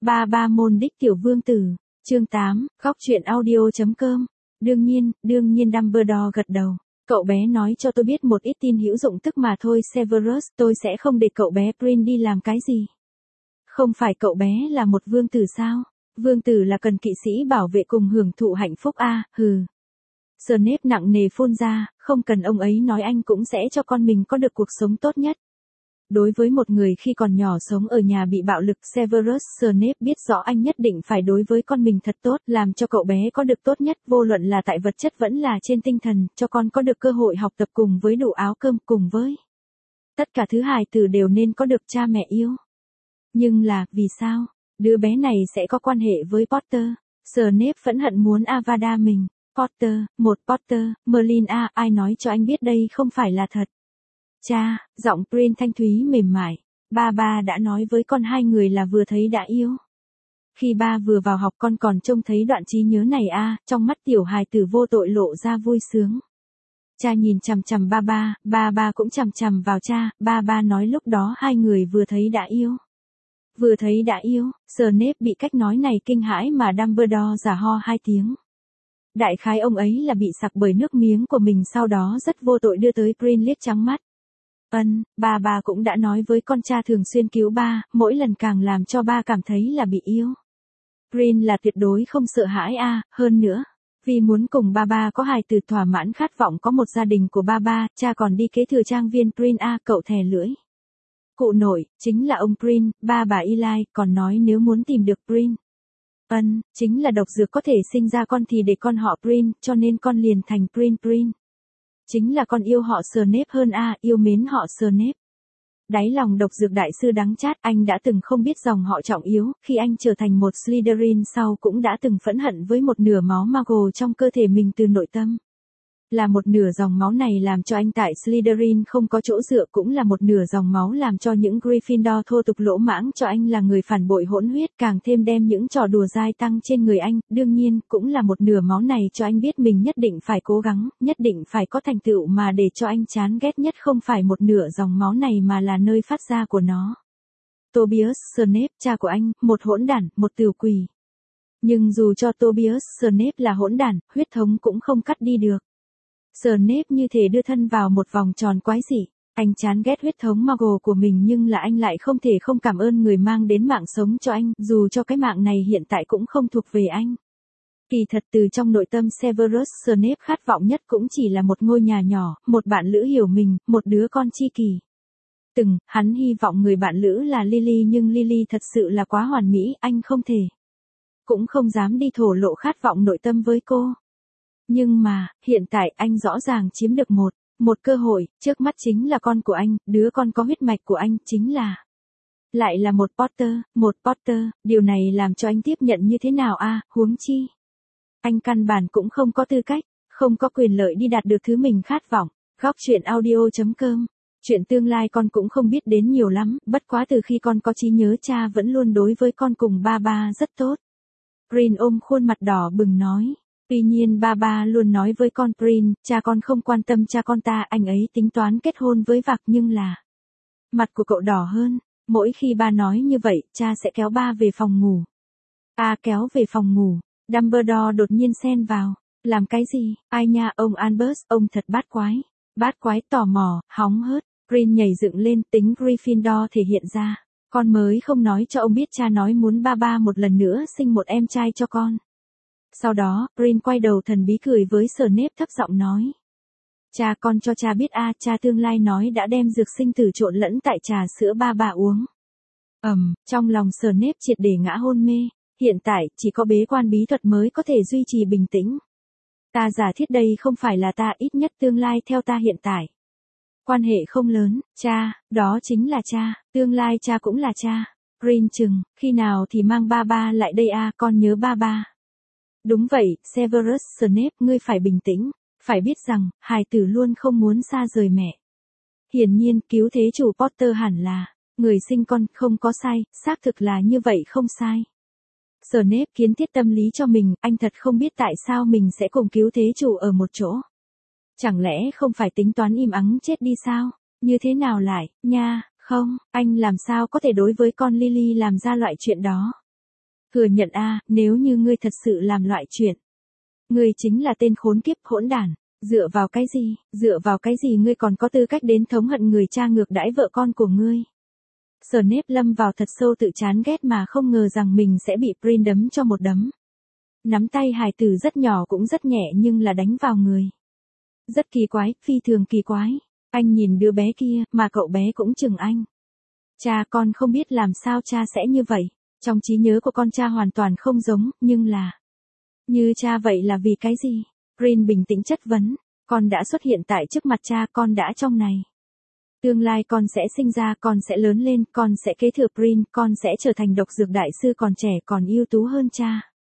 Ba môn đích tiểu vương tử, chương 8, góc truyện audio.com. Đương nhiên Dumbledore gật đầu. Cậu bé nói cho tôi biết một ít tin hữu dụng tức mà thôi Severus, tôi sẽ không để cậu bé Prin đi làm cái gì. Không phải cậu bé là một vương tử sao? Vương tử là cần kỵ sĩ bảo vệ cùng hưởng thụ hạnh phúc hừ. Snape nặng nề phun ra, không cần ông ấy nói anh cũng sẽ cho con mình có được cuộc sống tốt nhất. Đối với một người khi còn nhỏ sống ở nhà bị bạo lực, Severus Snape biết rõ anh nhất định phải đối với con mình thật tốt, làm cho cậu bé có được tốt nhất, vô luận là tại vật chất vẫn là trên tinh thần, cho con có được cơ hội học tập cùng với đủ áo cơm, cùng với tất cả thứ hài tử đều nên có được cha mẹ yêu. Nhưng là, vì sao? Đứa bé này sẽ có quan hệ với Potter. Snape phẫn hận muốn Avada mình. Potter, Merlin ai nói cho anh biết đây không phải là thật. Cha, giọng Prin thanh thúy mềm mại. Ba đã nói với con hai người là vừa thấy đã yêu. Khi ba vừa vào học con còn trông thấy đoạn trí nhớ này trong mắt tiểu hài tử vô tội lộ ra vui sướng. Cha nhìn chằm chằm ba cũng chằm chằm vào cha, ba nói lúc đó hai người vừa thấy đã yêu. Vừa thấy đã yêu, Snape bị cách nói này kinh hãi mà Dumbledore giả ho hai tiếng. Đại khái ông ấy là bị sặc bởi nước miếng của mình, sau đó rất vô tội đưa tới Prin liếc trắng mắt. Ba cũng đã nói với con cha thường xuyên cứu ba, mỗi lần càng làm cho ba cảm thấy là bị yêu. Prin là tuyệt đối không sợ hãi hơn nữa. Vì muốn cùng ba có hài tử thỏa mãn khát vọng có một gia đình của ba, cha còn đi kế thừa trang viên Prin cậu thè lưỡi. Cụ nội, chính là ông Prin, bà Eli, còn nói nếu muốn tìm được Prin. Chính là độc dược có thể sinh ra con thì để con họ Prin, cho nên con liền thành Prin. Chính là con yêu họ Snape hơn yêu mến họ Snape. Đáy lòng độc dược đại sư đắng chát, anh đã từng không biết dòng họ trọng yếu, khi anh trở thành một Slytherin sau cũng đã từng phẫn hận với một nửa máu Muggle trong cơ thể mình từ nội tâm. Là một nửa dòng máu này làm cho anh tại Slytherin không có chỗ dựa, cũng là một nửa dòng máu làm cho những Gryffindor thô tục lỗ mãng cho anh là người phản bội hỗn huyết, càng thêm đem những trò đùa dai tăng trên người anh, đương nhiên, cũng là một nửa máu này cho anh biết mình nhất định phải cố gắng, nhất định phải có thành tựu, mà để cho anh chán ghét nhất không phải một nửa dòng máu này mà là nơi phát ra của nó. Tobias Snape, cha của anh, một hỗn đản, một tiểu quỷ. Nhưng dù cho Tobias Snape là hỗn đản, huyết thống cũng không cắt đi được. Snape như thể đưa thân vào một vòng tròn quái dị. Anh chán ghét huyết thống Muggle của mình, nhưng là anh lại không thể không cảm ơn người mang đến mạng sống cho anh, dù cho cái mạng này hiện tại cũng không thuộc về anh. Kỳ thật từ trong nội tâm Severus Snape khát vọng nhất cũng chỉ là một ngôi nhà nhỏ, một bạn lữ hiểu mình, một đứa con tri kỷ. Hắn hy vọng người bạn lữ là Lily, nhưng Lily thật sự là quá hoàn mỹ, anh không thể. Cũng không dám đi thổ lộ khát vọng nội tâm với cô. Nhưng mà, hiện tại anh rõ ràng chiếm được một cơ hội, trước mắt chính là con của anh, đứa con có huyết mạch của anh, chính là lại là một Potter, điều này làm cho anh tiếp nhận như thế nào huống chi. Anh căn bản cũng không có tư cách, không có quyền lợi đi đạt được thứ mình khát vọng. Góc truyện audio.com. Chuyện tương lai con cũng không biết đến nhiều lắm, bất quá từ khi con có trí nhớ cha vẫn luôn đối với con cùng ba rất tốt. Prin ôm khuôn mặt đỏ bừng nói. Tuy nhiên ba luôn nói với con Prin, cha con không quan tâm cha con ta, anh ấy tính toán kết hôn với Vạc, nhưng là mặt của cậu đỏ hơn, mỗi khi ba nói như vậy, cha sẽ kéo ba về phòng ngủ. Kéo về phòng ngủ, Dumbledore đột nhiên xen vào, làm cái gì, ai nha ông Albus, ông thật bát quái tò mò, hóng hớt, Prin nhảy dựng lên, tính Gryffindor thể hiện ra, con mới không nói cho ông biết cha nói muốn ba một lần nữa sinh một em trai cho con. Sau đó, Prin quay đầu thần bí cười với Snape thấp giọng nói. Cha con cho cha biết cha tương lai nói đã đem dược sinh tử trộn lẫn tại trà sữa ba uống. Trong lòng Snape triệt để ngã hôn mê, hiện tại chỉ có bế quan bí thuật mới có thể duy trì bình tĩnh. Ta giả thiết đây không phải là ta, ít nhất tương lai theo ta hiện tại. Quan hệ không lớn, cha, đó chính là cha, tương lai cha cũng là cha. Prin chừng, khi nào thì mang ba lại đây con nhớ ba. Đúng vậy, Severus Snape, ngươi phải bình tĩnh, phải biết rằng, hài tử luôn không muốn xa rời mẹ. Hiển nhiên, cứu thế chủ Potter hẳn là người sinh con, không có sai, xác thực là như vậy không sai. Snape kiến thiết tâm lý cho mình, anh thật không biết tại sao mình sẽ cùng cứu thế chủ ở một chỗ. Chẳng lẽ không phải tính toán im ắng chết đi sao? Như thế nào lại, nha, không, anh làm sao có thể đối với con Lily làm ra loại chuyện đó. Thừa nhận a, nếu như ngươi thật sự làm loại chuyện. Ngươi chính là tên khốn kiếp hỗn đản. Dựa vào cái gì ngươi còn có tư cách đến thống hận người cha ngược đãi vợ con của ngươi. Snape lâm vào thật sâu tự chán ghét mà không ngờ rằng mình sẽ bị Prin đấm cho một đấm. Nắm tay hài tử rất nhỏ cũng rất nhẹ nhưng là đánh vào người. Rất kỳ quái, phi thường kỳ quái. Anh nhìn đứa bé kia, mà cậu bé cũng chừng anh. Cha, con không biết làm sao cha sẽ như vậy. Trong trí nhớ của con cha hoàn toàn không giống, nhưng là... Như cha vậy là vì cái gì? Prin bình tĩnh chất vấn. Con đã xuất hiện tại trước mặt cha, con đã trong này. Tương lai con sẽ sinh ra, con sẽ lớn lên, con sẽ kế thừa Prin, con sẽ trở thành độc dược đại sư còn trẻ còn ưu tú hơn cha.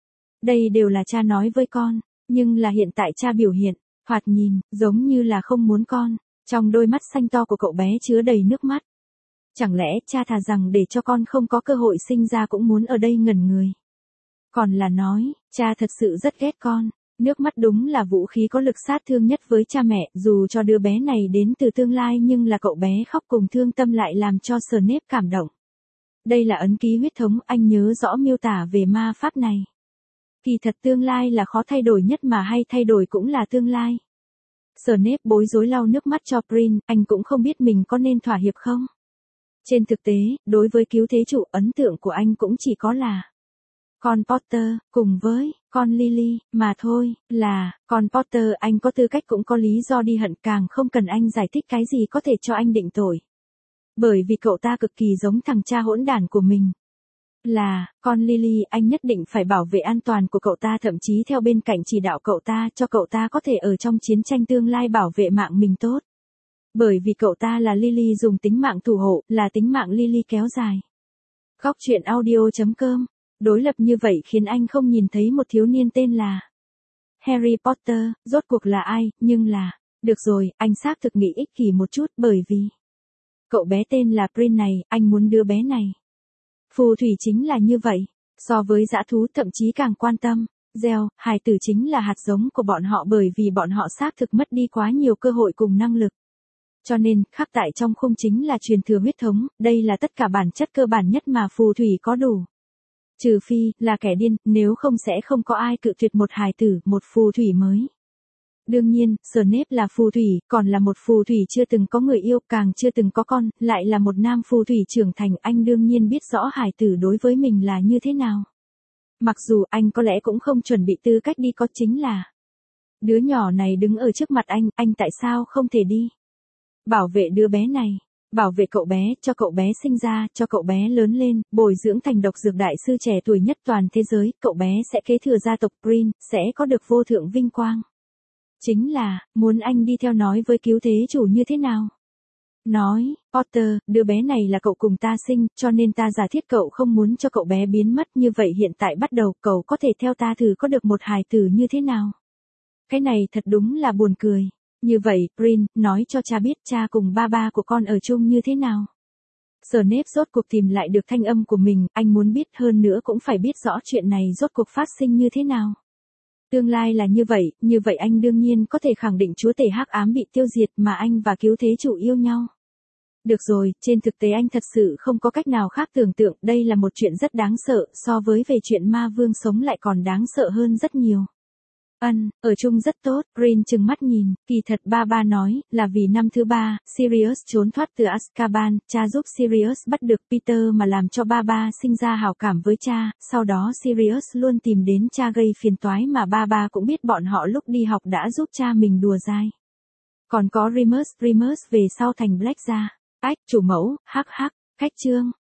Đây đều là cha nói với con, nhưng là hiện tại cha biểu hiện, thoạt nhìn, giống như là không muốn con. Trong đôi mắt xanh to của cậu bé chứa đầy nước mắt. Chẳng lẽ cha thà rằng để cho con không có cơ hội sinh ra cũng muốn ở đây ngẩn người. Còn là nói, cha thật sự rất ghét con. Nước mắt đúng là vũ khí có lực sát thương nhất với cha mẹ, dù cho đứa bé này đến từ tương lai nhưng là cậu bé khóc cùng thương tâm lại làm cho Snape cảm động. Đây là ấn ký huyết thống, anh nhớ rõ miêu tả về ma pháp này. Kỳ thật tương lai là khó thay đổi nhất mà hay thay đổi cũng là tương lai. Snape bối rối lau nước mắt cho Prin, anh cũng không biết mình có nên thỏa hiệp không. Trên thực tế, đối với cứu thế chủ, ấn tượng của anh cũng chỉ có là con Potter, cùng với con Lily, mà thôi, là con Potter anh có tư cách cũng có lý do đi hận, càng không cần anh giải thích cái gì có thể cho anh định tội. Bởi vì cậu ta cực kỳ giống thằng cha hỗn đản của mình. Là, con Lily, anh nhất định phải bảo vệ an toàn của cậu ta, thậm chí theo bên cạnh chỉ đạo cậu ta cho cậu ta có thể ở trong chiến tranh tương lai bảo vệ mạng mình tốt. Bởi vì cậu ta là Lily dùng tính mạng thủ hộ, là tính mạng Lily kéo dài. Góc truyện audio.com. Đối lập như vậy khiến anh không nhìn thấy một thiếu niên tên là Harry Potter, rốt cuộc là ai, nhưng là, được rồi, anh xác thực nghĩ ích kỷ một chút bởi vì cậu bé tên là Prin này, anh muốn đứa bé này. Phù thủy chính là như vậy, so với dã thú thậm chí càng quan tâm. Gieo, hài tử chính là hạt giống của bọn họ bởi vì bọn họ xác thực mất đi quá nhiều cơ hội cùng năng lực. Cho nên, khắc tại trong khung chính là truyền thừa huyết thống, đây là tất cả bản chất cơ bản nhất mà phù thủy có đủ. Trừ phi, là kẻ điên, nếu không sẽ không có ai cự tuyệt một hài tử, một phù thủy mới. Đương nhiên, Snape là phù thủy, còn là một phù thủy chưa từng có người yêu, càng chưa từng có con, lại là một nam phù thủy trưởng thành, anh đương nhiên biết rõ hài tử đối với mình là như thế nào. Mặc dù anh có lẽ cũng không chuẩn bị tư cách đi, có chính là đứa nhỏ này đứng ở trước mặt anh tại sao không thể đi? Bảo vệ đứa bé này, bảo vệ cậu bé, cho cậu bé sinh ra, cho cậu bé lớn lên, bồi dưỡng thành độc dược đại sư trẻ tuổi nhất toàn thế giới, cậu bé sẽ kế thừa gia tộc Prin, sẽ có được vô thượng vinh quang. Chính là, muốn anh đi theo nói với cứu thế chủ như thế nào? Nói, Potter, đứa bé này là cậu cùng ta sinh, cho nên ta giả thiết cậu không muốn cho cậu bé biến mất, như vậy hiện tại bắt đầu cậu có thể theo ta thử có được một hài tử như thế nào? Cái này thật đúng là buồn cười. Như vậy, Prin, nói cho cha biết cha cùng ba của con ở chung như thế nào? Snape rốt cuộc tìm lại được thanh âm của mình, anh muốn biết hơn nữa cũng phải biết rõ chuyện này rốt cuộc phát sinh như thế nào. Tương lai là như vậy anh đương nhiên có thể khẳng định chúa tể hắc ám bị tiêu diệt mà anh và cứu thế chủ yêu nhau. Được rồi, trên thực tế anh thật sự không có cách nào khác tưởng tượng, đây là một chuyện rất đáng sợ, so với về chuyện ma vương sống lại còn đáng sợ hơn rất nhiều. Ở chung rất tốt, Prin trừng mắt nhìn, kỳ thật ba nói, là vì năm thứ 3, Sirius trốn thoát từ Azkaban, cha giúp Sirius bắt được Peter mà làm cho ba sinh ra hảo cảm với cha, sau đó Sirius luôn tìm đến cha gây phiền toái mà ba cũng biết bọn họ lúc đi học đã giúp cha mình đùa dai. Còn có Remus về sau thành Black ra, chủ mẫu, khách chương.